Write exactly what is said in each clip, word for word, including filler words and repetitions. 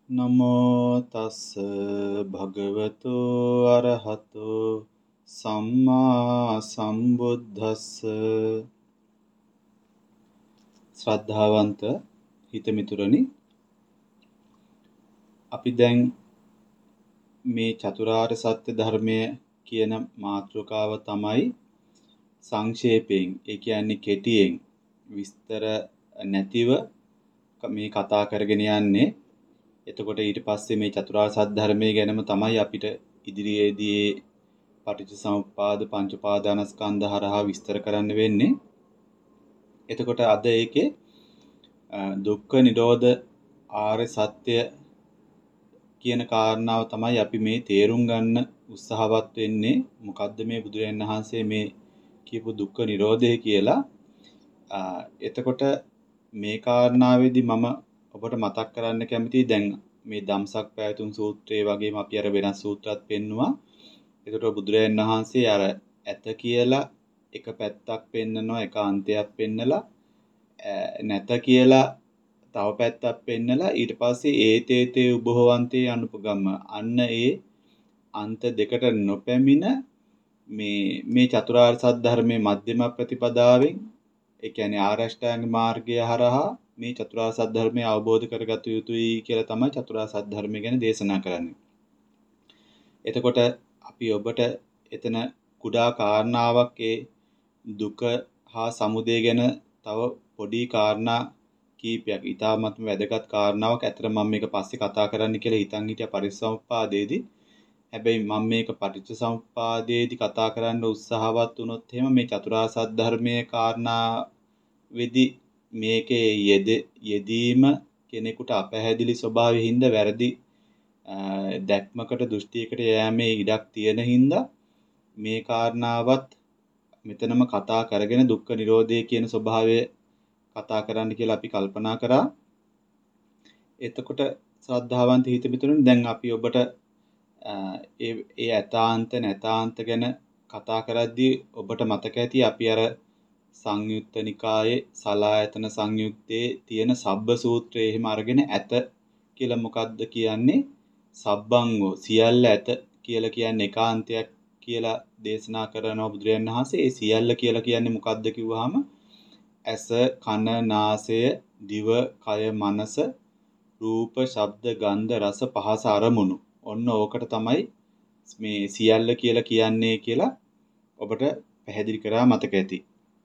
නමෝ තස්ස භගවතු අරහතු සම්මා සම්බුද්දස්ස ශ්‍රද්ධාවන්ත හිතමිතුරනි, අපි දැන් මේ චතුරාර්ය සත්‍ය ධර්මය කියන මාතෘකාව තමයි සංක්ෂේපයෙන්, ඒ කියන්නේ කෙටියෙන් විස්තර නැතිව මේ කතා කරගෙන යන්නේ. එතකොට ඊට පස්සේ මේ චතුරාර්ය සත්‍ය ධර්මයේ ගැනම තමයි අපිට ඉදිරියේදී පටිච්චසමුප්පාද පංච උපාදානස්කන්ධ හරහා විස්තර කරන්න වෙන්නේ. එතකොට අද ඒකේ දුක්ඛ නිරෝධ ආර්ය සත්‍ය කියන කාරණාව තමයි අපි මේ තේරුම් ගන්න උත්සාහවත් වෙන්නේ. මොකද්ද මේ බුදුරජාණන් වහන්සේ මේ කියපු දුක්ඛ නිරෝධය කියලා. එතකොට මේ කාරණාවේදී මම ඔබට මතක් කරන්න කැමතියි, දැන් මේ ධම්සක් පැවතුම් සූත්‍රයේ වගේම අපි අර වෙනස් සූත්‍රات පෙන්නවා. එතකොට බුදුරජාණන් වහන්සේ අර ඇත කියලා එක පැත්තක් පෙන්නනවා, එක අන්තයක් පෙන්නලා නැත කියලා තව පැත්තක් පෙන්නලා ඊට පස්සේ ඒතේතේ උභවන්තේ අනුපගම අන්න ඒ අන්ත දෙකට නොපැමිණ මේ මේ චතුරාර්ය සත්‍ය ධර්මයේ මධ්‍යම ප්‍රතිපදාවෙන්, ඒ කියන්නේ ආරෂ්ඨාංග මාර්ගය හරහා මේ චතුරාර්ය සත්‍ය ධර්මය අවබෝධ කරගත යුතුයි කියලා තමයි චතුරාර්ය සත්‍ය ධර්මය ගැන දේශනා කරන්නේ. එතකොට අපි ඔබට එතන කුඩා කාරණාවක් ඒ දුක හා සමුදය ගැන තව පොඩි කාරණා කීපයක්, ඊටාත්ම වැදගත් කාරණාවක්. අතර මම මේක පස්සේ කතා කරන්න කියලා හිතන් හිටියා පරිසම්පාදයේදී. හැබැයි මම මේක පටිච්චසමුප්පාදයේදී කතා කරන්න උත්සාහවත් වුණොත් එහෙම මේ චතුරාර්ය සත්‍ය ධර්මයේ කාරණා වෙදී මේකේ යෙද යෙදීම කෙනෙකුට අපැහැදිලි ස්වභාවයෙන් හින්දා වැරදි දැක්මකට දෘෂ්ටියකට යෑමේ ඉඩක් තියෙන හින්දා මේ කාරණාවත් මෙතනම කතා කරගෙන දුක්ඛ නිරෝධය කියන ස්වභාවය කතා කරන්න කියලා අපි කල්පනා කරා. එතකොට ශ්‍රද්ධාවන්ත හිතමිතුරුනි, දැන් අපි ඔබට ඒ ඒ ඇතාන්ත නැතාන්ත ගැන කතා කරද්දී ඔබට මතක ඇති අපි අර සංයුත්ත නිකායේ සලායතන සංයුත්තේ තියෙන සබ්බ සූත්‍රය එහෙම අරගෙන ඇත කියලා මොකද්ද කියන්නේ? සබ්බංගෝ සියල්ල ඇත කියලා කියන්නේ ඒකාන්තයක් කියලා දේශනා කරනවා බුදුරජාණන් වහන්සේ. ඒ සියල්ල කියලා කියන්නේ මොකද්ද කිව්වහම ඇස, කන, නාසය, දිව, කය, මනස, රූප, ශබ්ද, ගන්ධ, රස, පහස, අරමුණු. ඔන්න ඕකට තමයි මේ සියල්ල කියලා කියන්නේ කියලා ඔබට පැහැදිලි කරා මතක ඇති.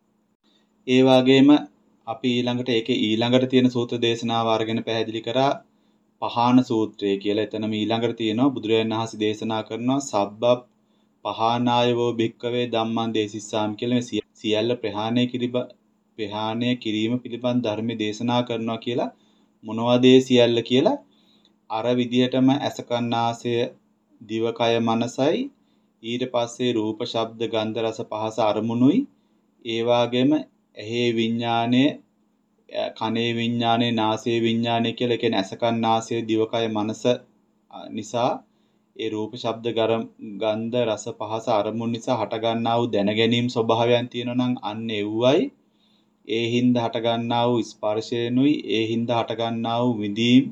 ඒ වගේම අපි ඊළඟට ඒකේ ඊළඟට තියෙන සූත්‍ර දේශනාව අරගෙන පැහැදිලි කරා පහාන සූත්‍රය කියලා. එතනම ඊළඟට තියෙනවා බුදුරජාණන් වහන්සේ දේශනා කරනවා සබ්බ පහානායවෝ භික්කවේ ධම්මං දේසිස්සාම් කියලා. මේ සියල්ල ප්‍රහාණය කිරිබ ප්‍රහාණය කිරීම පිළිබඳ ධර්ම දේශනා කරනවා කියලා. මොනවද ඒ සියල්ල කියලා? අර විදියටම ඇස, කන, නාසය, දිව, කය, මනසයි, ඊට පස්සේ රූප, ශබ්ද, ගන්ධ, රස, පහස, අරමුණුයි, ඒ වගේම ඇහි විඥානය, කනේ විඥානය, නාසයේ විඥානය කියලා කියන්නේ ඇස, කන, නාසය, දිව, කය, මනස නිසා ඒ රූප, ශබ්ද, ගන්ධ, රස, පහස, අරමුණු නිසා හටගන්නා වූ දැන ගැනීම ස්වභාවයන් තියෙනවා නම් අන්න එව්වයි ඒ හින්දා හටගන්නා වූ ස්පර්ශයනුයි ඒ හින්දා හටගන්නා වූ විඳීම්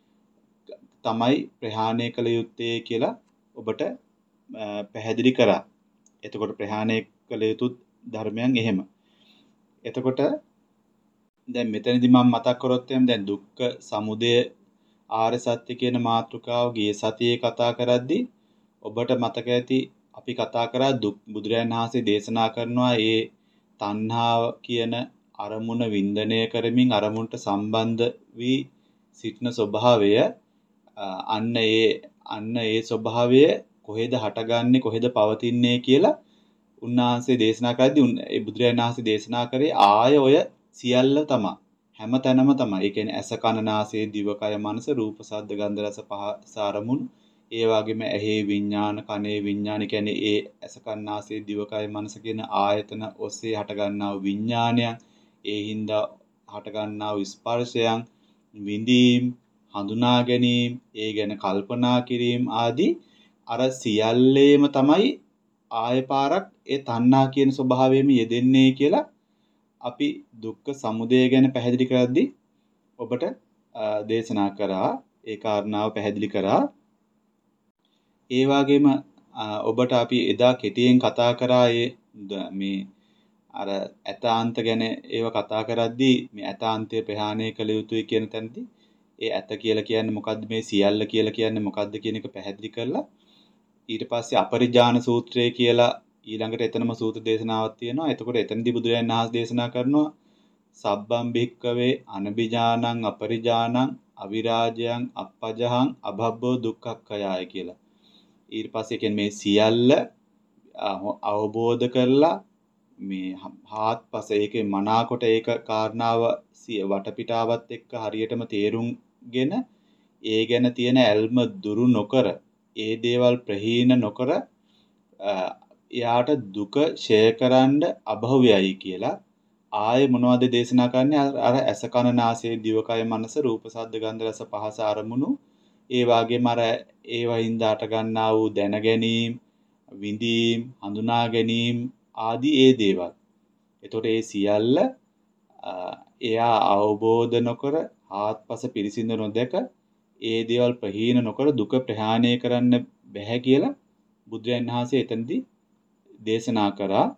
තමයි ප්‍රහාණය කළ යුත්තේ කියලා ඔබට පැහැදිලි කරා. එතකොට ප්‍රහාණය කළ යුතු ධර්මයන් එහෙම. එතකොට දැන් මෙතනදී මම මතක් කරොත් එහෙනම් දැන් දුක්ඛ සමුදය ආර්ය සත්‍ය කියන මාතෘකාව ගිය සතියේ කතා කරද්දී ඔබට මතක ඇති අපි කතා කරා දුක් බුදුරයන් වහන්සේ දේශනා කරනවා ඒ තණ්හාව කියන අරමුණ වින්දනය කරමින් අරමුණට සම්බන්ධ වී සිටින ස්වභාවය අන්න ඒ අන්න ඒ ස්වභාවය කොහෙද හටගන්නේ කොහෙද පවතින්නේ කියලා උන්වහන්සේ දේශනා කරද්දී ඒ බුදුරජාණන් වහන්සේ දේශනා කරේ ආය ඔය සියල්ල තමයි හැම තැනම තමයි. ඒ කියන්නේ ඇස, කන, නාසය, දිව, කය, මනස, රූප, ශබ්ද, ගන්ධ, රස, පහස, අරමුණු, ඒ වගේම ඇහි විඥාන, කනේ විඥාන, කියන්නේ ඒ ඇස, කන, නාසය, දිව, කය, මනස කියන ආයතන ඔස්සේ හටගන්නා වූ විඥානයන්, ඒ හින්දා හටගන්නා වූ ස්පර්ශයන්, විඳීම්, හඳුනා ගැනීම, ඒ ගැන කල්පනා කිරීම ආදී අර සියල්ලේම තමයි ආය පාරක් ඒ තණ්හා කියන ස්වභාවයෙම යෙදෙන්නේ කියලා අපි දුක්ඛ සමුදය ගැන පැහැදිලි කරද්දී ඔබට දේශනා කරා. ඒ කාරණාව පැහැදිලි කරා. ඒ වගේම ඔබට අපි එදා කෙටියෙන් කතා කරා මේ අර ඇතාන්ත ගැන ඒව කතා කරද්දී මේ ඇතාන්තය ප්‍රහාණය කළ යුතුයි කියන තැනදී ඒ ඇත කියලා කියන්නේ මොකද්ද, මේ සියල්ල කියලා කියන්නේ මොකද්ද කියන එක පැහැදිලි කරලා ඊට පස්සේ අපරිජාන සූත්‍රය කියලා ඊළඟට එතනම සූත්‍ර දේශනාවක් තියෙනවා. එතකොට එතනදී බුදුරජාණන් වහන්සේ දේශනා කරනවා සබ්බම් භික්කවේ අනබිජානං අපරිජානං අවිරාජයන් අපජහං අභබ්බෝ දුක්ඛක්ඛයාය කියලා. ඊට පස්සේ කියන්නේ මේ සියල්ල අවබෝධ කරලා මේ හාත්පස ඒකේ මනාකොට ඒක කාරණාව වටපිටාවත් එක්ක හරියටම තේරුම්ගෙන ඒ ගැන තියෙන ඇල්ම දුරු නොකර ඒ දේවල් ප්‍රහීන නොකර එයාට දුක ෂය කරන්න අභව්‍යයි කියලා ආයේ මොනවද දේශනා කරන්නේ අර ඇස කන නාසය දිවකය මනස රූප ශබ්ද ගන්ධ රස පහස අරමුණු ඒ වගේම අර ඒවින්ද අට ගන්නා වූ දැන ගැනීම විඳීම් හඳුනා ගැනීම ආදී ඒ දේවල්. එතකොට ඒ සියල්ල එයා අවබෝධ නොකර ආත්පස පිරිසිඳ නොදක ඒ දේවල් ප්‍රහීන නොකර දුක ප්‍රහාණය කරන්න බැහැ කියලා බුදුරජාණන් වහන්සේ එතනදී දේශනා කරා.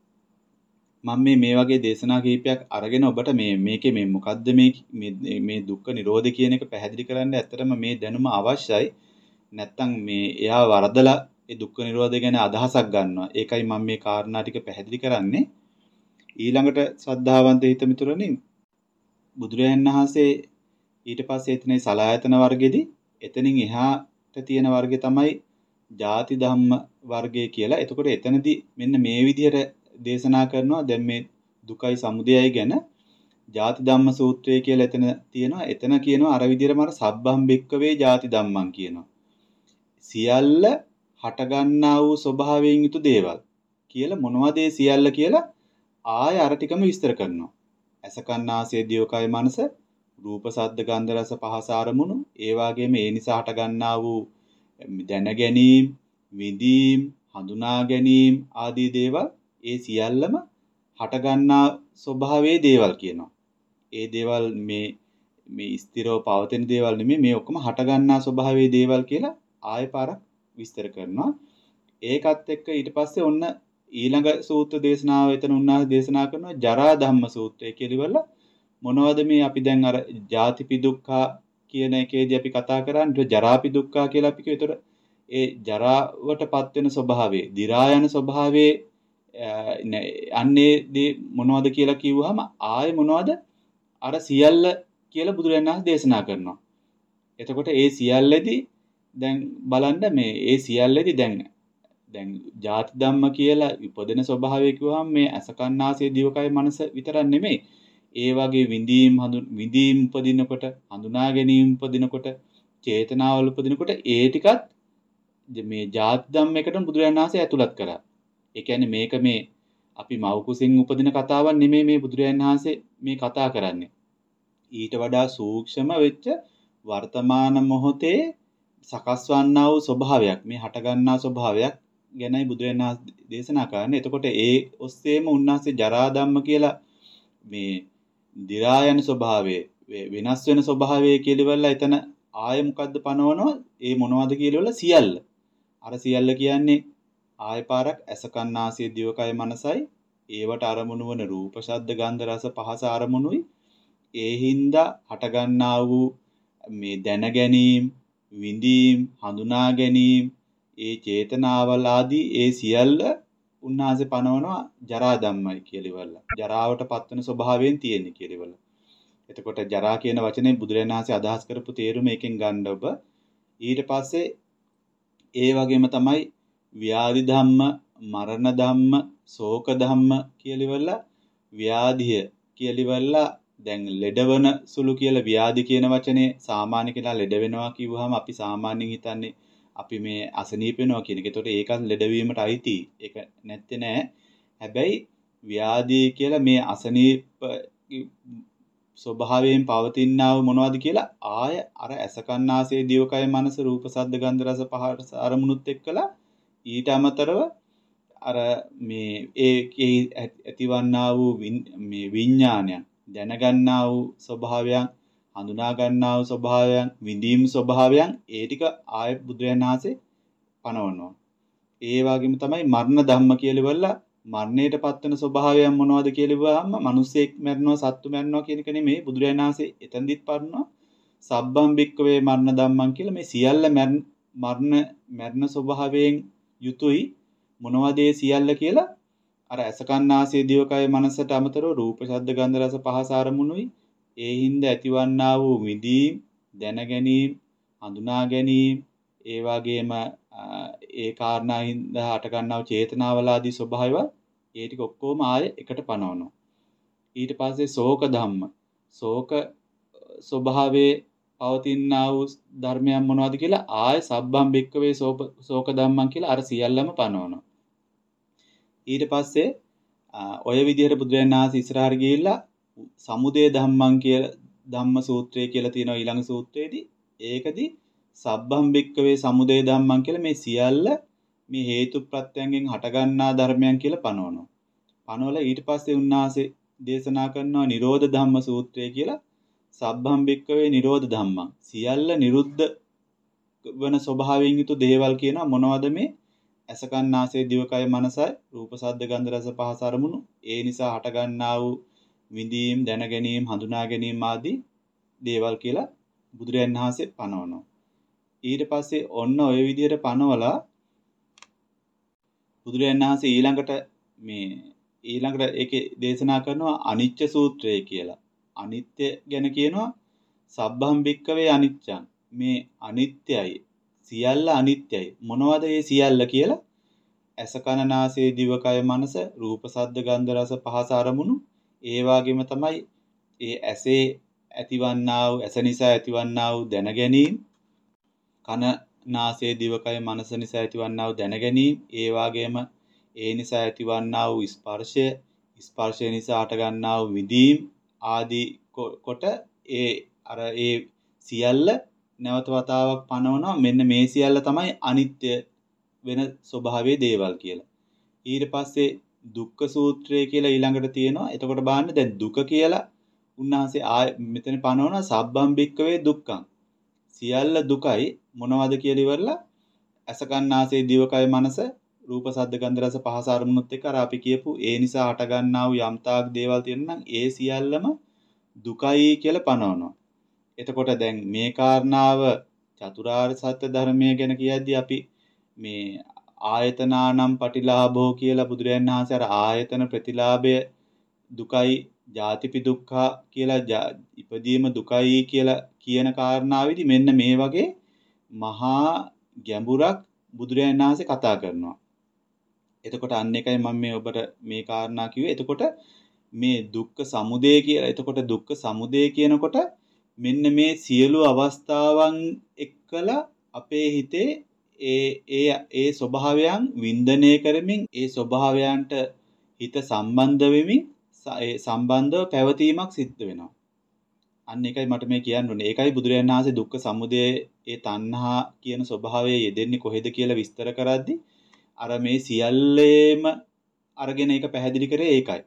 මම මේ මේ වගේ දේශනා කීපයක් අරගෙන ඔබට මේ මේකේ මේ මොකද්ද මේ මේ දුක්ඛ නිරෝධය කියන එක පැහැදිලි කරන්න ඇත්තටම මේ දැනුම අවශ්‍යයි. නැත්තම් මේ එයා වරදලා ඒ දුක්ඛ නිරෝධය ගැන අදහසක් ගන්නවා. ඒකයි මම මේ කාරණා ටික පැහැදිලි කරන්නේ. ඊළඟට ශ්‍රද්ධාවන්ත හිත මිතුරනි බුදුරජාණන් වහන්සේ ඊට පස්සේ එතනේ සලායතන වර්ගෙදී එතනින් එහාට තියෙන වර්ගය තමයි ಜಾති ධම්ම වර්ගය කියලා. එතකොට එතනදී මෙන්න මේ විදිහට දේශනා කරනවා දැන් මේ දුකයි සමුදයයි ගැන ಜಾති ධම්ම සූත්‍රය කියලා එතන තියෙනවා. එතන කියනවා අර විදිහටම අර සබ්බම් බික්කවේ ಜಾති ධම්මං කියනවා. සියල්ල හටගන්නා වූ ස්වභාවයෙන් යුතු දේවල් කියලා මොනවද ඒ සියල්ල කියලා ආය අර ටිකම විස්තර කරනවා. ඇස කන් නාසය දිවකය මනස රූප ශබ්ද ගන්ධ රස පහස අරමුණු ඒ වගේම ඒ නිසා හටගන්නා වූ දැන ගැනීම විඳීම් හඳුනා ගැනීම ආදී දේවල් ඒ සියල්ලම හටගන්නා ස්වභාවයේ දේවල් කියනවා. ඒ දේවල් මේ මේ ස්ථිරව පවතින දේවල් නෙමෙයි මේ ඔක්කොම හටගන්නා ස්වභාවයේ දේවල් කියලා ආයෙ පාරක් විස්තර කරනවා. ඒකත් එක්ක ඊට පස්සේ ඔන්න ඊළඟ සූත්‍ර දේශනාව එතන උන්වහන්සේ දේශනා කරනවා ජරා ධම්ම සූත්‍රය කියලා ඉවරලා මොනවද මේ අපි දැන් අර ජාතිපි දුක්ඛ කියන එකේදී අපි කතා කරන්නේ ජරාපි දුක්ඛ කියලා අපි කිව්ව. ඒතර ඒ ජරාවටපත් වෙන ස්වභාවය, දි รา යන ස්වභාවයේ අන්නේ මොනවද කියලා කිව්වහම ආයේ මොනවද අර සියල්ල කියලා බුදුරජාණන් වහන්සේ දේශනා කරනවා. එතකොට ඒ සියල්ලෙදී දැන් බලන්න මේ ඒ සියල්ලෙදී දැන් දැන් ಜಾති ධම්ම කියලා උපදින ස්වභාවය කිව්වහම මේ අසකන්නාසයේ දිවකය මනස විතරක් නෙමෙයි. ඒ වගේ විඳීම් හඳු විඳීම් උපදිනකොට හඳුනා ගැනීම උපදිනකොට චේතනාවල උපදිනකොට ඒ ටිකත් මේ ಜಾති ධම්ම එකටම බුදුරජාණන් වහන්සේ ඇතුළත් කරා. ඒ කියන්නේ මේක මේ අපි මව් කුසින් උපදින කතාවක් නෙමෙයි මේ බුදුරජාණන් වහන්සේ මේ කතා කරන්නේ. ඊට වඩා සූක්ෂම වෙච්ච වර්තමාන මොහොතේ සකස් වන්නා වූ ස්වභාවයක් මේ හටගන්නා ස්වභාවයක් ගැනයි බුදුරජාණන් වහන්සේ දේශනා කරන්නේ. එතකොට ඒ ඔස්සේම උන්වහන්සේ ජරා ධම්ම කියලා මේ දි รา යන ස්වභාවය වෙනස් වෙන ස්වභාවය කියලා එතන ආය මොකද්ද පනවනවා ඒ මොනවද කියලා සියල්ල. අර සියල්ල කියන්නේ ආය පාරක් ඇසකන්නාසය දිවකය මනසයි ඒවට අරමුණු වන රූප ශබ්ද ගන්ධ රස පහස අරමුණුයි ඒ හින්දා හටගන්නා වූ මේ දැන ගැනීම විඳීම් හඳුනා ගැනීම ඒ චේතනාවල් ආදී ඒ සියල්ල උන්වහන්සේ පනවනවා ජරා ධම්මයි කියලා ඉවරලා. ජරාවට පත්වන ස්වභාවයෙන් තියෙන්නේ කියලා ඉවරලා. එතකොට ජරා කියන වචනේ බුදුරජාණන් වහන්සේ අදහස් කරපු තේරුම එකෙන් ගන්න ඔබ. ඊට පස්සේ ඒ වගේම තමයි ව්‍යාධි ධම්ම, මරණ ධම්ම, ශෝක ධම්ම කියලා ඉවරලා ව්‍යාධිය කියලා ඉවරලා දැන් ලෙඩවන සුළු කියලා ව්‍යාධි කියන වචනේ සාමාන්‍ය කෙනා ලෙඩ වෙනවා කිව්වහම අපි සාමාන්‍යයෙන් හිතන්නේ අපි මේ අසනීප වෙනවා කියන එක. ඒතකොට ඒකත් ලෙඩවීමට අයිති. ඒක නැත්තේ නෑ. හැබැයි ව්‍යාධි කියලා මේ අසනීප ස්වභාවයෙන් පවතිනා වූ මොනවද කියලා ආය අර ඇසකන්නාසේ දිවකය මනස රූප සද්ද ගන්ධ රස පහස අරමුණුත් එක්කලා ඊට අමතරව අර මේ ඒකේ ඇතිවන්නා වූ මේ විඥානයන් දැනගන්නා වූ ස්වභාවයන් හඳුනා ගන්නා වූ ස්වභාවයන්, විඳීම් ස්වභාවයන් ඒ ටික ආය බුදුරජාණන් වහන්සේ පනවනවා. ඒ වගේම තමයි මරණ ධම්ම කියලා ඉවරලා මරණයට පත්වන ස්වභාවයන් මොනවද කියලා ඉවහම මිනිස්සෙක් මැරෙනවා, සත්තු මැරෙනවා කියන එක නෙමෙයි බුදුරජාණන් වහන්සේ එතනදිත් පරනවා. සබ්බම් බික්කවේ මරණ ධම්මං කියලා මේ සියල්ල මරණ මරණ ස්වභාවයෙන් යුතුයි. මොනවද ඒ සියල්ල කියලා අර අසකන්නාසය දිවකය මනසට අමතරව රූප ශබ්ද ගන්ධ රස පහස අරමුණුයි ඒ හින්දා ඇතිවන්නා වූ විදීම් දැන ගැනීම හඳුනා ගැනීම ඒ වගේම ඒ කාරණා හින්දා හට ගන්නා වූ චේතනාවල ආදී ස්වභාවය ඒ ටික ඔක්කොම ආයේ එකට පනවනවා. ඊට පස්සේ ශෝක ධම්ම ශෝක ස්වභාවයේ පවතිනා වූ ධර්මයන් මොනවද කියලා ආය සබ්බම් බික්කවේ ශෝක ධම්මං කියලා අර සියල්ලම පනවනවා. ඊට පස්සේ ඔය විදිහට බුදුරජාණන් වහන්සේ ඉස්සරහට ගිහිල්ලා සමුදය ධම්මං කියලා ධම්ම සූත්‍රය කියලා තියෙනවා ඊළඟ සූත්‍රයේදී. ඒකදී සබ්බම් බික්කවේ සමුදය ධම්මං කියලා මේ සියල්ල මේ හේතු ප්‍රත්‍යයෙන් හටගන්නා ධර්මයන් කියලා පනවනවා. පනවලා ඊට පස්සේ උන්වහන්සේ දේශනා කරනවා නිරෝධ ධම්ම සූත්‍රය කියලා. සබ්බම් බික්කවේ නිරෝධ ධම්මං සියල්ල නිරුද්ධ වන ස්වභාවයෙන් යුතු දේවල් කියනවා. මොනවද මේ? අසකන්නාසය දිවකය මනසයි රූප ශබ්ද ගන්ධ රස පහස අරමුණු ඒ නිසා හටගන්නා වූ විඳීම් දැන ගැනීම හඳුනා ගැනීම ආදී දේවල් කියලා බුදුරජාණන් වහන්සේ පනවනවා. ඊට පස්සේ ඔන්න ඔය විදිහට පනවලා බුදුරජාණන් වහන්සේ ඊළඟට මේ ඊළඟට ඒකේ දේශනා කරනවා අනිච්ච සූත්‍රය කියලා. අනිත්‍ය ගැන කියනවා සබ්බම් බික්කවේ අනිච්චං මේ අනිත්‍යයි සියල්ල අනිත්‍යයි. මොනවද මේ සියල්ල කියලා? ඇස කන නාසය දිවකය මනස රූප ශබ්ද ගන්ධ රස පහස අරමුණු ඒ වගේම තමයි ඒ ඇසේ ඇතිවන්නා වූ ඇස නිසා ඇතිවන්නා වූ දැන ගැනීම කන නාසය දිවකය මනස නිසා ඇතිවන්නා වූ දැන ගැනීම ඒ වගේම ඒ නිසා ඇතිවන්නා වූ ස්පර්ශය ස්පර්ශය නිසා හට ගන්නා වූ විඳීම් ආදී කොට ඒ අර ඒ සියල්ල නැවත වතාවක් පනවනවා. මෙන්න මේ සියල්ල තමයි අනිත්‍ය වෙන ස්වභාවයේ දේවල් කියලා. ඊට පස්සේ දුක්ඛ සූත්‍රය කියලා ඊළඟට තියෙනවා. එතකොට බලන්න දැන් දුක කියලා උන්වහන්සේ ආය මෙතන පනවනවා සබ්බම් බික්කවේ දුක්ඛං. සියල්ල දුකයි මොනවද කියලා ඉවරලා අසකන්නාසේ දිවකය මනස රූප ශබ්ද ගන්ධ රස පහස අරමුණුත් එක්ක අර අපි කියපු ඒ නිසා හට ගන්නා වූ යම්තාක් දේවල් තියෙනවා නම් ඒ සියල්ලම දුකයි කියලා පනවනවා. එතකොට දැන් මේ කාරණාව චතුරාර්ය සත්‍ය ධර්මය ගැන කියද්දී අපි මේ ආයතනානම් පටිලාභෝ කියලා බුදුරජාණන් වහන්සේ අර ආයතන ප්‍රතිලාභය දුකයි ජාතිපි දුක්ඛ කියලා ඉපදීම දුකයි කියලා කියන කාරණාවෙදි මෙන්න මේ වගේ මහා ගැඹුරක් බුදුරජාණන් වහන්සේ කතා කරනවා. එතකොට අන්න එකයි මම මේ ඔබට මේ කාරණා කිව්වේ. එතකොට මේ දුක්ඛ සමුදය කියලා. එතකොට දුක්ඛ සමුදය කියනකොට මෙන්න මේ සියලු අවස්ථාවන් එක්කලා අපේ හිතේ ඒ ඒ ඒ ස්වභාවයන් වින්දනය කරමින් ඒ ස්වභාවයන්ට හිත සම්බන්ධ වෙමින් ඒ සම්බන්ධව පැවතීමක් සිද්ධ වෙනවා. අන්න එකයි මට මේ කියන්න ඕනේ. ඒකයි බුදුරජාණන් වහන්සේ දුක්ඛ සමුදය ඒ තණ්හා කියන ස්වභාවය යෙදෙන්නේ කොහෙද කියලා විස්තර කරද්දී අර මේ සියල්ලේම අරගෙන ඒක පැහැදිලි කරේ ඒකයි.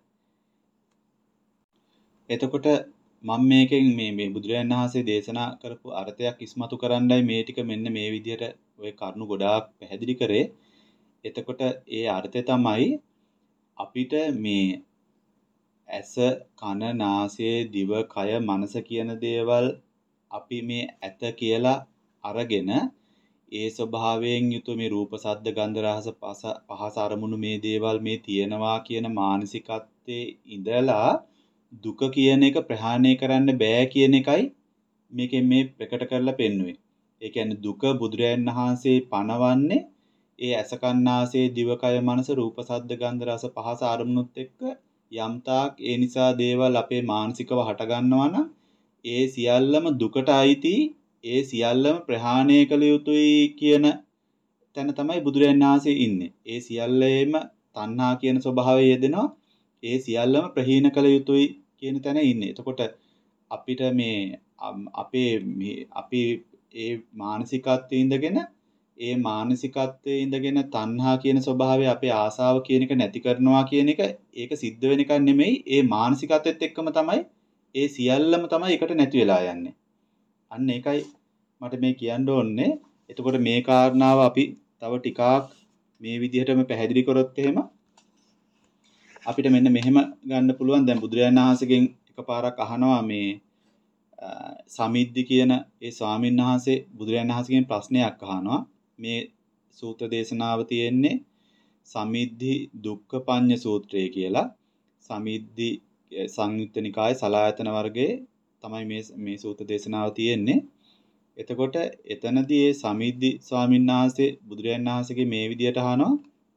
එතකොට මම මේකෙන් මේ මේ බුදුරජාණන් වහන්සේ දේශනා කරපු අර්ථයක් ඉස්මතු කරන්නයි මේ ටික මෙන්න මේ විදිහට ওই කරුණු ගොඩාක් පැහැදිලි කරේ. එතකොට ඒ අර්ථය තමයි අපිට මේ ඇස කන නාසය දිව කය මනස කියන දේවල් අපි මේ ඇත කියලා අරගෙන ඒ ස්වභාවයෙන් යුතු මේ රූප සද්ද ගන්ධ රස පහස අරමුණු මේ දේවල් මේ තියෙනවා කියන මානසිකත්වයේ ඉඳලා දුක කියන එක ප්‍රහාණය කරන්න බෑ කියන එකයි මේකෙන් මේ ප්‍රකට කරලා පෙන්වුවේ. ඒ කියන්නේ දුක බුදුරජාණන් වහන්සේ පනවන්නේ ඒ අසකන්නාසේ දිවකය මනස රූප සද්ද ගන්ධ රස පහස අරමුණුත් එක්ක යම්තාක් ඒ නිසා දේවල් අපේ මානසිකව හට ගන්නවා නම් ඒ සියල්ලම දුකට අයිති ඒ සියල්ලම ප්‍රහාණය කළ යුතුයි කියන තැන තමයි බුදුරජාණන් වහන්සේ ඉන්නේ. ඒ සියල්ලේම තණ්හා කියන ස්වභාවය යෙදෙනවා. ඒ සියල්ලම ප්‍රහීන කළ යුතුයි කියන තැන ඉන්නේ. එතකොට අපිට මේ අපේ අපි ඒ මානසිකත්වයේ ඉඳගෙන ඒ මානසිකත්වයේ ඉඳගෙන තණ්හා කියන ස්වභාවය අපේ ආසාව කියන එක නැති කරනවා කියන එක ඒක සිද්ධ වෙන එකක් නෙමෙයි. ඒ මානසිකත්වෙත් එක්කම තමයි ඒ සියල්ලම තමයි එකට නැති වෙලා යන්නේ. අන්න ඒකයි මට මේ කියන්න ඕනේ. එතකොට මේ කාරණාව අපි තව ටිකක් මේ විදිහටම පැහැදිලි කරොත් එහෙම අපිට මෙන්න මෙහෙම ගන්න පුළුවන්. දැන් බුදුරජාණන් වහන්සේගෙන් එකපාරක් අහනවා මේ සමිද්දි කියන ඒ ස්වාමීන් වහන්සේ බුදුරජාණන් වහන්සේගෙන් ප්‍රශ්නයක් අහනවා. මේ සූත්‍ර දේශනාව තියෙන්නේ සමිද්දි දුක්ඛ පඤ්ඤ සූත්‍රය කියලා. සමිද්දි සංයුත්ත නිකායේ සලායතන වර්ගයේ තමයි මේ මේ සූත්‍ර දේශනාව තියෙන්නේ. එතකොට එතනදී මේ සමිද්දි ස්වාමීන් වහන්සේ බුදුරජාණන් වහන්සේගේ මේ විදියට අහනවා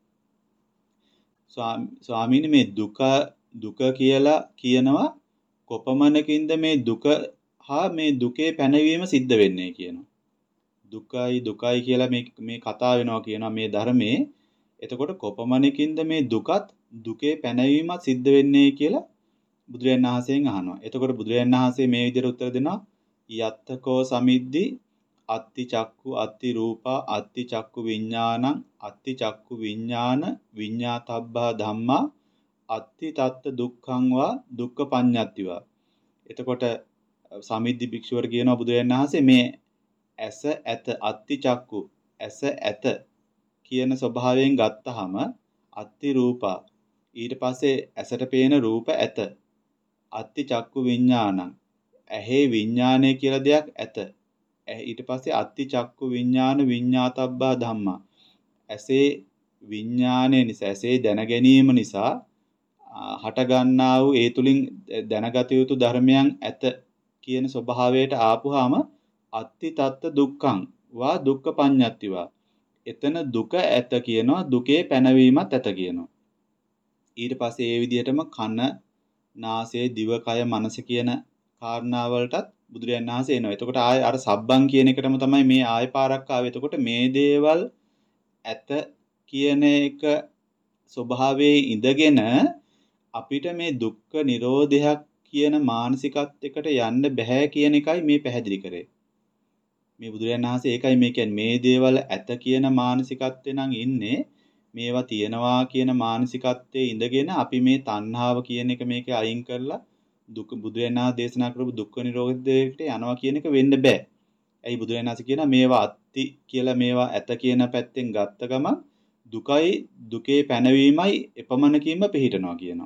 ස්වාමීනි මේ දුක දුක කියලා කියනවා කොපමණකින්ද මේ දුක හා මේ දුකේ පැනවීම සිද්ධ වෙන්නේ කියනවා. දුකයි දුකයි කියලා මේ මේ කතා වෙනවා කියනවා මේ ධර්මයේ. එතකොට කොපමණකින්ද මේ දුකත් දුකේ පැනවීමත් සිද්ධ වෙන්නේ කියලා බුදුරජාණන් වහන්සේගෙන් අහනවා. එතකොට බුදුරජාණන් වහන්සේ මේ විදිහට උත්තර දෙනවා යත්තකෝ සමිද්දි අත්ති චක්කු අත්ති රූපා අත්ති චක්කු විඥානං අත්ති චක්කු විඥාන විඤ්ඤාතබ්බා ධම්මා අත්ති තත්ත දුක්ඛං වා දුක්ඛ පඤ්ඤත්තිවා. එතකොට සමිද්දි භික්ෂුවර කියනවා බුදුරජාණන් වහන්සේ මේ ඇස ඇත අත්ති චක්කු ඇස ඇත කියන ස්වභාවයෙන් ගත්තහම අත්ති රූපා ඊට පස්සේ ඇසට පේන රූප ඇත අත්ති චක්කු විඥානං ඇහි විඥානය කියලා දෙයක් ඇත ඊට පස්සේ අත්ති චක්කු විඥාන විඤ්ඤාතබ්බා ධම්මා ඇසේ විඥානය නිසා ඇසේ දැන ගැනීම නිසා හට ගන්නා වූ ඒ තුලින් දැනගත යුතු ධර්මයන් ඇත කියන ස්වභාවයට ආපුවාම අත්ති තත්ත දුක්ඛං වා දුක්ඛ පඤ්ඤත්තිවා. එතන දුක ඇත කියනවා දුකේ පැනවීමත් ඇත කියනවා. ඊට පස්සේ ඒ විදිහටම කන නාසය දිව කය මනස කියන කාරණා වලටත් බුදුරජාණන් වහන්සේ එනවා. එතකොට ආය අර සබ්බං කියන එකටම තමයි මේ ආය පාරක් ආවේ. එතකොට මේ දේවල් ඇත කියන එක ස්වභාවයේ ඉඳගෙන අපිට මේ දුක්ඛ නිරෝධයක් කියන මානසිකත්වයකට යන්න බෑ කියන එකයි මේ පැහැදිලි කරේ. මේ බුදුරජාණන් වහන්සේ ඒකයි මේ කියන්නේ මේ දේවල් ඇත කියන මානසිකත්වේ නම් ඉන්නේ මේවා තියනවා කියන මානසිකත්වයේ ඉඳගෙන අපි මේ තණ්හාව කියන එක මේකේ අයින් කරලා දුක බුදුරජාණන් දේශනා කරපු දුක්ඛ නිරෝධයට යනවා කියන එක වෙන්න බෑ. ඇයි බුදුරජාණන් වහන්සේ කියනවා මේවා අත්ති කියලා මේවා ඇත කියන පැත්තෙන් ගත්ත ගමන් දුකයි දුකේ පැනවීමයි එපමණකින්ම පිහිටනවා කියනවා.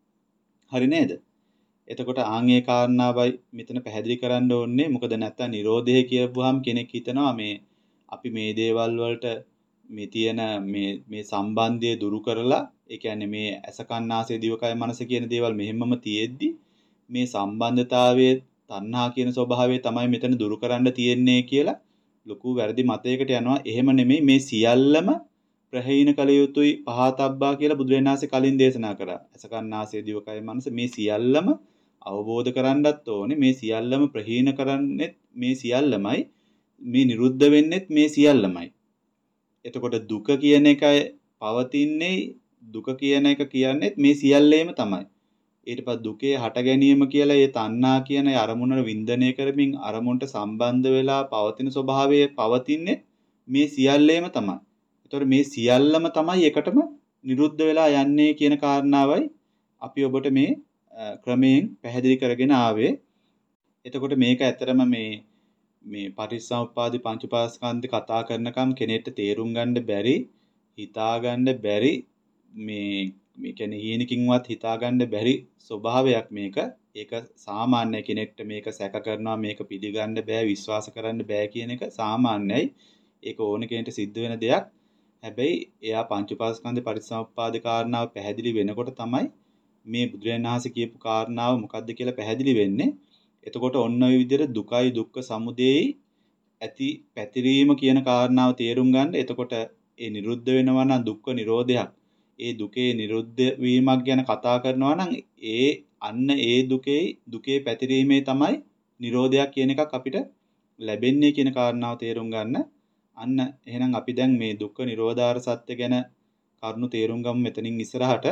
හරි නේද? එතකොට ආන්ගේ කාරණාවයි මෙතන පැහැදිලි කරන්න ඕනේ. මොකද නැත්තම් නිරෝධය කියපුවාම කෙනෙක් හිතනවා මේ අපි මේ දේවල් වලට මේ තියෙන මේ මේ සම්බන්ධය දුරු කරලා ඒ කියන්නේ මේ අසකන්නාසේ දිවකය මනස කියන දේවල් මෙහෙමම තියෙද්දි මේ සම්බන්ධතාවයේ තණ්හා කියන ස්වභාවය තමයි මෙතන දුරු කරන්න තියෙන්නේ කියලා ලොකු වැරදි මතයකට යනවා. එහෙම නෙමෙයි මේ සියල්ලම ප්‍රහීන කළ යුතුයි පහතබ්බා කියලා බුදුරජාණන් වහන්සේ කලින් දේශනා කරා. අසකන්නාසේ දිවකය මනස මේ සියල්ලම අවබෝධ කරගන්නත් ඕනේ. මේ සියල්ලම ප්‍රහීන කරන්නෙත් මේ සියල්ලමයි. මේ නිරුද්ධ වෙන්නෙත් මේ සියල්ලමයි. එතකොට දුක කියන එකයි පවතින්නේ දුක කියන එක කියන්නේත් මේ සියල්ලේම තමයි. ඊට පස්සේ දුකේ හට ගැනීම කියලා ඒ තණ්හා කියන අරමුණ වින්දනය කරමින් අරමුණට සම්බන්ධ වෙලා පවතින ස්වභාවය පවතින්නේ මේ සියල්ලේම තමයි. ඒතකොට මේ සියල්ලම තමයි එකටම නිරුද්ධ වෙලා යන්නේ කියන කාරණාවයි අපි ඔබට මේ ක්‍රමයෙන් පැහැදිලි කරගෙන ආවේ. එතකොට මේක ඇතරම මේ මේ පටිච්චසමුප්පාද පංච උපාස්කන්ධ කතා කරනකම් කෙනෙක්ට තේරුම් ගන්න බැරි, හිතා ගන්න බැරි මේ මේ කියන්නේ හීනකින්වත් හිතා ගන්න බැරි ස්වභාවයක් මේක. ඒක සාමාන්‍ය කෙනෙක්ට මේක සැක කරනවා, මේක පිළිගන්න බෑ, විශ්වාස කරන්න බෑ කියන එක සාමාන්‍යයි. ඒක ඕන කෙනෙක්ට සිද්ධ වෙන දෙයක්. හැබැයි එයා පංච උපාස්කන්ධ පටිච්චසමුප්පාද කාරණාව පැහැදිලි වෙනකොට තමයි මේ බුදුරජාණන් වහන්සේ කියපු කාරණාව මොකද්ද කියලා පැහැදිලි වෙන්නේ. එතකොට ඔන්න ඔය විදිහට දුකයි දුක්ඛ සමුදයයි ඇති පැතිරීම කියන කාරණාව තේරුම් ගන්න. එතකොට ඒ නිරුද්ධ වෙනවා නම් දුක්ඛ නිරෝධයක්. ඒ දුකේ නිරුද්ධ වීමක් ගැන කතා කරනවා නම් ඒ අන්න ඒ දුකේ දුකේ පැතිරීමේ තමයි නිරෝධයක් කියන එකක් අපිට ලැබෙන්නේ කියන කාරණාව තේරුම් ගන්න. අන්න එහෙනම් අපි දැන් මේ දුක්ඛ නිරෝධාර සත්‍ය ගැන කරුණු තේරුම් ගමු මෙතනින් ඉස්සරහට.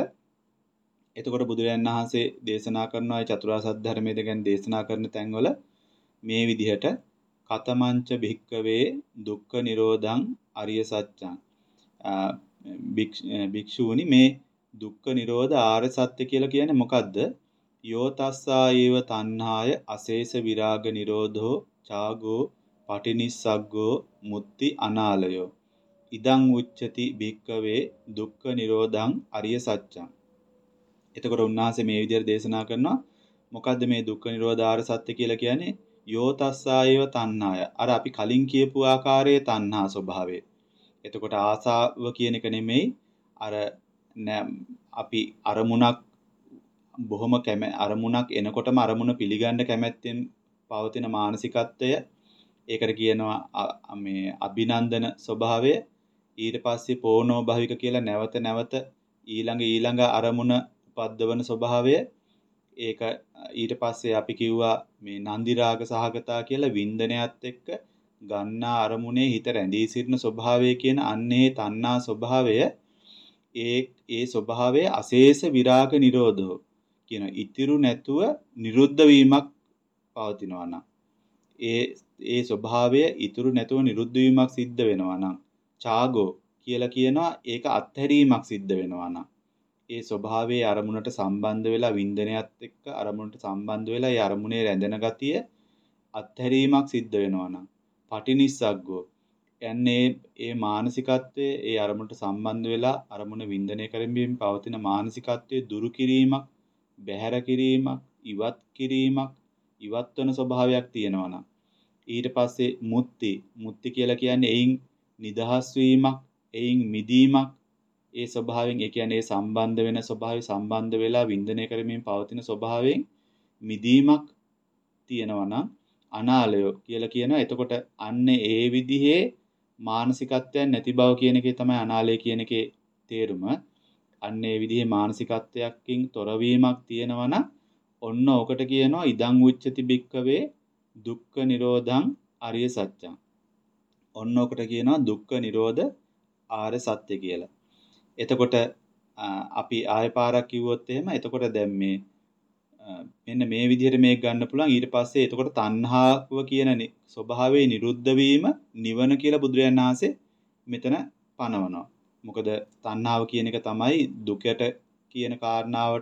එතකොට බුදුරජාණන් වහන්සේ දේශනා කරනවා චතුරාර්ය සත්‍ය ධර්මයේ ගැන දේශනා කරන තැන්වල මේ විදිහට කතමංච භික්කවේ දුක්ඛ නිරෝධං අරිය සත්‍යං භික්ෂූනි මේ දුක්ඛ නිරෝධ ආර්ය සත්‍ය කියලා කියන්නේ මොකද්ද? යෝ තස්සා ඒව තණ්හාය අශේෂ විරාග නිරෝධෝ චාගෝ පටිනිස්සග්ගෝ මුත්‍ති අනාලයෝ ඉදං උච්චති භික්කවේ දුක්ඛ නිරෝධං අරිය සත්‍යං. එතකොට උන්වහන්සේ මේ විදිහට දේශනා කරනවා මොකද්ද මේ දුක්ඛ නිරෝධ ආර්ය සත්‍ය කියලා කියන්නේ? යෝ තස්සා ඒව තණ්හාය. අර අපි කලින් කියපු ආකාරයේ තණ්හා ස්වභාවය. එතකොට ආසාව කියන එක නෙමෙයි අර අපි අරමුණක් බොහොම කැම අරමුණක් එනකොටම අරමුණ පිළිගන්න කැමැත්තෙන් පවතින මානසිකත්වය. ඒකට කියනවා මේ අභිනන්දන ස්වභාවය. ඊට පස්සේ පෝනෝ භවික කියලා නැවත නැවත ඊළඟ ඊළඟ අරමුණ උපද්දවන ස්වභාවය. ඒක ඊට පස්සේ අපි කිව්වා මේ නන්දි රාග සහගතා කියලා වින්දනයත් එක්ක ගන්නා අරමුණේ හිත රැඳී සිටින ස්වභාවය කියන අන්නේ තණ්හා ස්වභාවය ඒ ඒ ස්වභාවය අශේෂ විරාග නිරෝධෝ කියන ඉතිරු නැතුව නිරුද්ධ වීමක් පවතිනවා නම් ඒ ඒ ස්වභාවය ඉතුරු නැතුව නිරුද්ධ වීමක් සිද්ධ වෙනවා නම් චාගෝ කියලා කියනවා ඒක අත්හැරීමක් සිද්ධ වෙනවා නම් ඒ ස්වභාවයේ අරමුණට සම්බන්ධ වෙලා වින්දනයත් එක්ක අරමුණට සම්බන්ධ වෙලා ඒ අරමුණේ රැඳෙන ගතිය අත්හැරීමක් සිද්ධ වෙනවා නම් පටිනිස්සග්ගෝ යන්නේ ඒ මානසිකත්වයේ ඒ අරමුණට සම්බන්ධ වෙලා අරමුණ වින්දනය කරමින් පවතින මානසිකත්වයේ දුරු කිරීමක් බැහැර කිරීමක් ඉවත් කිරීමක් ඉවත් වෙන ස්වභාවයක් තියෙනවා නම් ඊට පස්සේ මුත්‍ති මුත්‍ති කියලා කියන්නේ එයින් නිදහස් වීමක් එයින් මිදීමක් ඒ ස්වභාවයෙන් ඒ කියන්නේ සම්බන්ධ වෙන ස්වභාවය සම්බන්ධ වෙලා වින්දනය කරමින් පවතින ස්වභාවයෙන් මිදීමක් තියෙනවා නම් අනාලය කියලා කියනවා. එතකොට අන්නේ ඒ විදිහේ මානසිකත්වයක් නැති බව කියන එකේ තමයි අනාලය කියන එකේ තේරුම. අන්නේ ඒ විදිහේ මානසිකත්වයකින් තොරවීමක් තියෙනවා නම් ඔන්න ඔකට කියනවා ඉදං උච්චති භික්කවේ දුක්ඛ නිරෝධං ආර්ය සත්‍යං. ඔන්න ඔකට කියනවා දුක්ඛ නිරෝධ ආර්ය සත්‍ය කියලා. එතකොට අපි ආය පාරක් කිව්වොත් එහෙම එතකොට දැන් මේ මෙන්න මේ විදිහට මේක ගන්න පුළුවන්. ඊට පස්සේ එතකොට තණ්හාව කියන ස්වභාවයේ නිරුද්ධ වීම නිවන කියලා බුදුරජාණන් වහන්සේ මෙතන පනවනවා. මොකද තණ්හාව කියන එක තමයි දුකට කියන කාරණාවට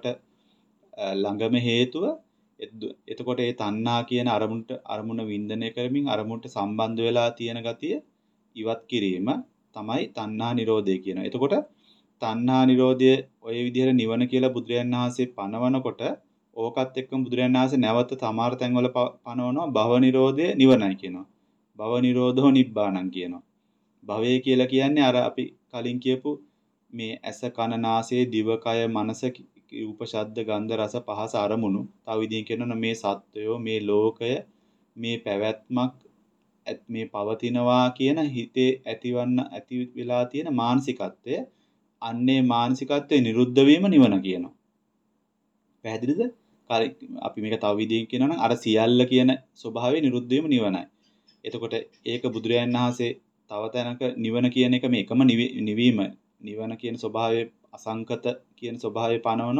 ළඟම හේතුව. එතකොට ඒ තණ්හා කියන අරමුණට අරමුණ වින්දනය කරමින් අරමුණට සම්බන්ධ වෙලා තියෙන ගතිය ඉවත් කිරීම තමයි තණ්හා නිරෝධය කියනවා. එතකොට තණ්හා නිරෝධය ඔය විදිහට නිවන කියලා බුදුරජාණන් වහන්සේ පනවනකොට ඕකත් එක්කම බුදුරජාණන් වහන්සේ නැවත තමාර තැන්වල පනවනවා භව නිරෝධය නිවනයි කියනවා. භව නිරෝධෝ නිබ්බාණං කියනවා. භවය කියලා කියන්නේ අර අපි කලින් කියපු මේ ඇස කන නාසය දිව කය මනස රූප ශබ්ද ගන්ධ රස පහස අරමුණු. තව විදිහකින් කියනවා මේ සත්වයෝ මේ ලෝකය මේ පැවැත්මක් මේ පවතිනවා කියන හිතේ ඇතිවන්න ඇති වෙලා තියෙන මානසිකත්වය අන්නේ මානසිකත්වයේ නිරුද්ධ වීම නිවන කියනවා. පැහැදිලිද? අපි මේක තව විදිහකින් කියනවා නම් අර සියල්ල කියන ස්වභාවය නිරුද්ධ වීම නිවනයි. එතකොට ඒක බුදුරජාණන් වහන්සේ තව තැනක නිවන කියන එක මේකම නිවීම නිවන කියන ස්වභාවය අසංකත කියන ස්වභාවය පනවන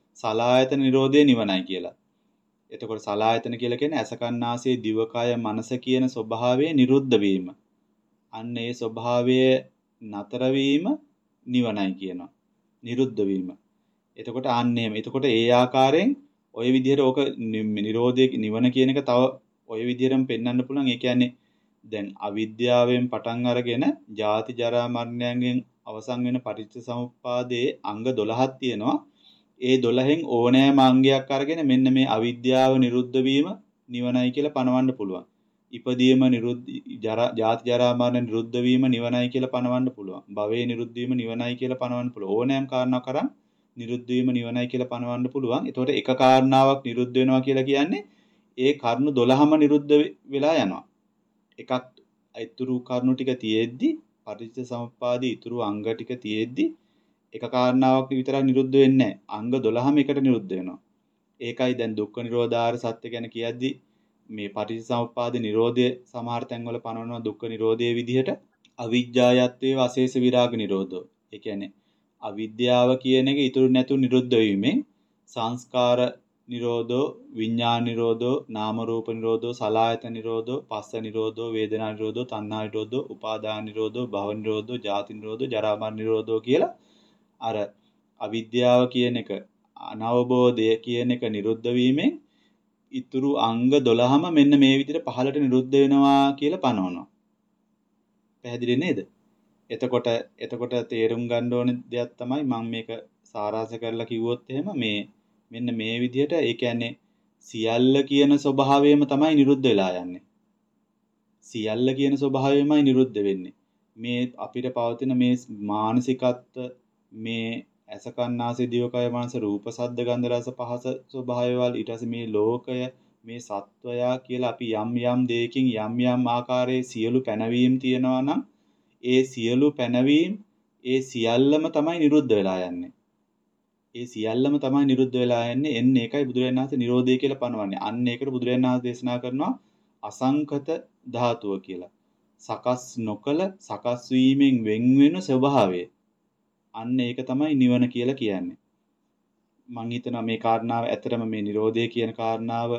සලායතන නිරෝධය නිවනයි කියලා. එතකොට සලායතන කියලා කියන්නේ අසකන්නාසයේ දිවකය මනස කියන ස්වභාවයේ නිරුද්ධ වීම. අන්න ඒ ස්වභාවය නතර වීම නිවනයි කියනවා. නිරුද්ධ වීම. එතකොට අන්නේම. එතකොට ඒ ආකාරයෙන් ඔය විදිහට ඕක නිරෝධයේ නිවන කියන එක තව ඔය විදිහටම පෙන්වන්න පුළුවන්. ඒ කියන්නේ දැන් අවිද්‍යාවෙන් පටන් අරගෙන ජාති ජරා මරණයෙන් අවසන් වෙන පටිච්චසමුප්පාදයේ අංග දොළහක් තියෙනවා. ඒ දොළහෙන් ඕනෑම අංගයක් අරගෙන මෙන්න මේ අවිද්‍යාව නිරුද්ධ වීම නිවනයි කියලා පනවන්න පුළුවන්. ඉපදීම නිරුද්ධ ජරා ජාති ජරා මරණ නිරුද්ධ වීම නිවනයි කියලා පනවන්න පුළුවන්. භවයේ නිරුද්ධ වීම නිවනයි කියලා පනවන්න පුළුවන්. ඕනෑම කාරණාවක් කරන් නිරුද්ධ වීම නිවනයි කියලා පනවන්න පුළුවන්. ඒතකොට එක කාරණාවක් නිරුද්ධ වෙනවා කියලා කියන්නේ ඒ කරුණු දොළහම නිරුද්ධ වෙලා යනවා. එකක් ඉතුරු කරුණු ටික තියෙද්දි පටිච්චසමුප්පාදයේ ඉතුරු අංග ටික තියෙද්දි එක කාරණාවක් විතරක් නිරුද්ධ වෙන්නේ නැහැ. අංග දොළහම එකට නිරුද්ධ වෙනවා. ඒකයි දැන් දුක්ඛ නිරෝධාර සත්‍ය ගැන කියද්දි මේ පටිච්චසමුප්පාද නිරෝධය සමහර තැන්වල පනවනවා දුක්ඛ නිරෝධයේ විදිහට අවිජ්ජායත්වයේ වශේෂ විරාග නිරෝධෝ. ඒ කියන්නේ අවිද්‍යාව කියන එක ඉතුරු නැතු නිරුද්ධ වීමෙන් සංස්කාර නිරෝධෝ විඥාන නිරෝධෝ නාම රූප නිරෝධෝ සලආයතන නිරෝධෝ පස්ස නිරෝධෝ වේදනා නිරෝධෝ තණ්හා නිරෝධෝ උපාදාන නිරෝධෝ භව නිරෝධෝ ජාති නිරෝධෝ ජරා මරණ නිරෝධෝ කියලා අර අවිද්‍යාව කියන එක අනවබෝධය කියන එක නිරුද්ධ වීමෙන් ඉතුරු අංග දොළහම මෙන්න මේ විදිහට පහළට නිරුද්ධ වෙනවා කියලා පනවනවා. පැහැදිලි නේද? එතකොට එතකොට තේරුම් ගන්න ඕන දෙයක් තමයි මම මේක සාරාංශ කරලා කිව්වොත් එහෙම මේ මෙන්න මේ විදිහට ඒ කියන්නේ සියල්ල කියන ස්වභාවයම තමයි නිරුද්ධ වෙලා යන්නේ. සියල්ල කියන ස්වභාවයමයි නිරුද්ධ වෙන්නේ. මේ අපිට පවතින මේ මානසිකත්ව මේ ඇස කන් නාසය දිවකය මනස රූප ශබ්ද ගන්ධ රස පහස ස්වභාවයවල ඊට පස්සේ මේ ලෝකය මේ සත්වයා කියලා අපි යම් යම් දෙයකින් යම් යම් ආකාරයේ සියලු පැනවීම් තියෙනවා නම් ඒ සියලු පැනවීම් ඒ සියල්ලම තමයි නිරුද්ධ වෙලා යන්නේ. ඒ සියල්ලම තමයි නිරුද්ධ වෙලා යන්නේ. එන්නේ ඒකයි බුදුරජාණන් වහන්සේ නිරෝධය කියලා පනවන්නේ. අන්න ඒකට බුදුරජාණන් වහන්සේ දේශනා කරනවා අසංඛත ධාතුව කියලා. සකස් නොකල සකස් වීමෙන් වෙන් වෙන ස්වභාවය. අන්න ඒක තමයි නිවන කියලා කියන්නේ. මම හිතනවා මේ කාරණාව ඇත්තටම මේ නිරෝධය කියන කාරණාව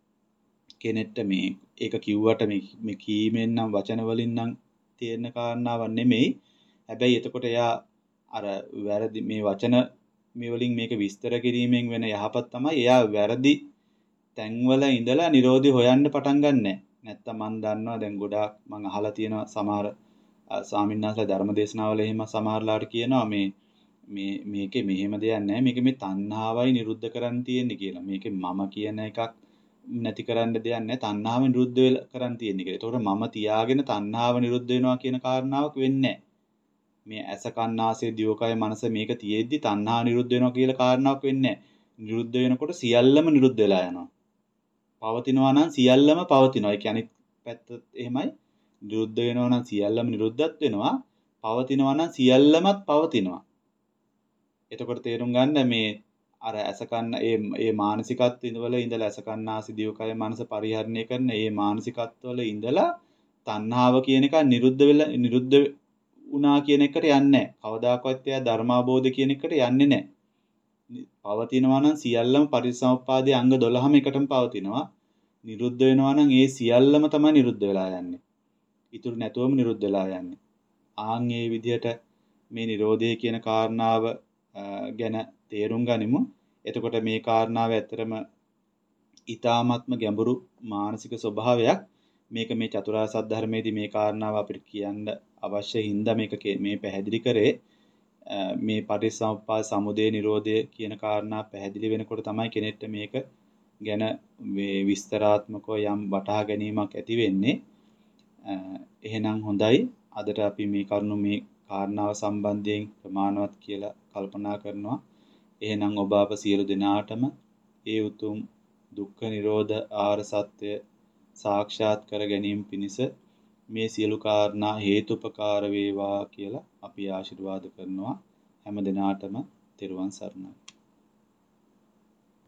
කෙනෙක්ට මේ ඒක කිව්වට මේ මේ කීමෙන් නම් වචන වලින් නම් තේරෙන කාරණාවක් නෙමෙයි. හැබැයි එතකොට එයා අර වැරදි මේ වචන මේ වලින් මේක විස්තර කිරීමෙන් වෙන යහපත් තමයි එයා වැරදි තැන්වල ඉඳලා නිරෝධය හොයන්න පටන් ගන්නෑ. නැත්තම් මම දන්නවා දැන් ගොඩාක් මම අහලා තියෙනවා සමහර ස්වාමීන් වහන්සේලා ධර්ම දේශනාවල එහෙම සමහරලාට කියනවා මේ මේ මේකේ මෙහෙම දෙයක් නැහැ. මේක මේ තණ්හාවයි නිරුද්ධ කරන්න තියෙන්නේ කියලා. මේකේ මම කියන එකක් නැති කරන්න දෙයක් නැහැ. තණ්හාව නිරුද්ධ වෙලා කරන්න තියෙන්නේ කියලා. ඒතකොට මම තියාගෙන තණ්හාව නිරුද්ධ වෙනවා කියන කාරණාවක් වෙන්නේ මේ ඇස කන් නාසය දිවකය මනස මේක තියෙද්දි තණ්හා නිරුද්ධ වෙනවා කියලා කාරණාවක් වෙන්නේ නිරුද්ධ වෙනකොට සියල්ලම නිරුද්ධ වෙලා යනවා. පවතිනවා නම් සියල්ලම පවතිනවා. ඒ කියන්නේ පැත්ත එහෙමයි. නිරුද්ධ වෙනවා නම් සියල්ලම නිරුද්ධත් වෙනවා. පවතිනවා නම් සියල්ලමත් පවතිනවා. එතකොට තේරුම් ගන්න මේ අර අසකන්න ඒ ඒ මානසිකත්වවල ඉඳලා අසකන්නාසි දිවකය මනස පරිහරණය කරන ඒ මානසිකත්වවල ඉඳලා තණ්හාව කියන එක නිරුද්ධ වෙලා නිරුද්ධ වුණා කියන එකට යන්නේ නැහැ. කවදාකවත් එයා ධර්මාබෝධ කියන එකට යන්නේ නැහැ. පවතිනවා නම් සියල්ලම පරිසම්පාදයේ අංග දොළහම එකටම පවතිනවා. නිරුද්ධ වෙනවා නම් ඒ සියල්ලම තමයි නිරුද්ධ වෙලා යන්නේ. ඉතුරු නැතුවම නිරුද්ධ වෙලා යන්නේ. ආන් මේ විදිහට මේ Nirodhe කියන කාරණාව ගැන තේරුම් ගනිමු. එතකොට මේ කාරණාව ඇත්තටම ඊ타ත්ම ගැඹුරු මානසික ස්වභාවයක්. මේක මේ චතුරාර්ය සත්‍ය ධර්මයේදී මේ කාරණාව අපිට කියන්න අවශ්‍ය හින්දා මේක මේ පැහැදිලි කරේ. මේ පටිච්චසමුප්පාද සමුදය නිරෝධය කියන කාරණා පැහැදිලි වෙනකොට තමයි කෙනෙක්ට මේක ගැන විස්තරාත්මකව යම් වටහා ගැනීමක් ඇති වෙන්නේ. එහෙනම් හොඳයි. අදට අපි මේ කරුණු මේ කාරණාව සම්බන්ධයෙන් ප්‍රමාණවත් කියලා කල්පනා කරනවා. එහෙනම් ඔබ අප සියලු දෙනාටම ඒ උතුම් දුක්ඛ නිරෝධ ආර්ය සත්‍ය සාක්ෂාත් කර ගැනීම පිණිස මේ සියලු කාරණා හේතුපකාර වේවා කියලා අපි ආශිර්වාද කරනවා. හැම දිනාටම තෙරුවන් සරණයි.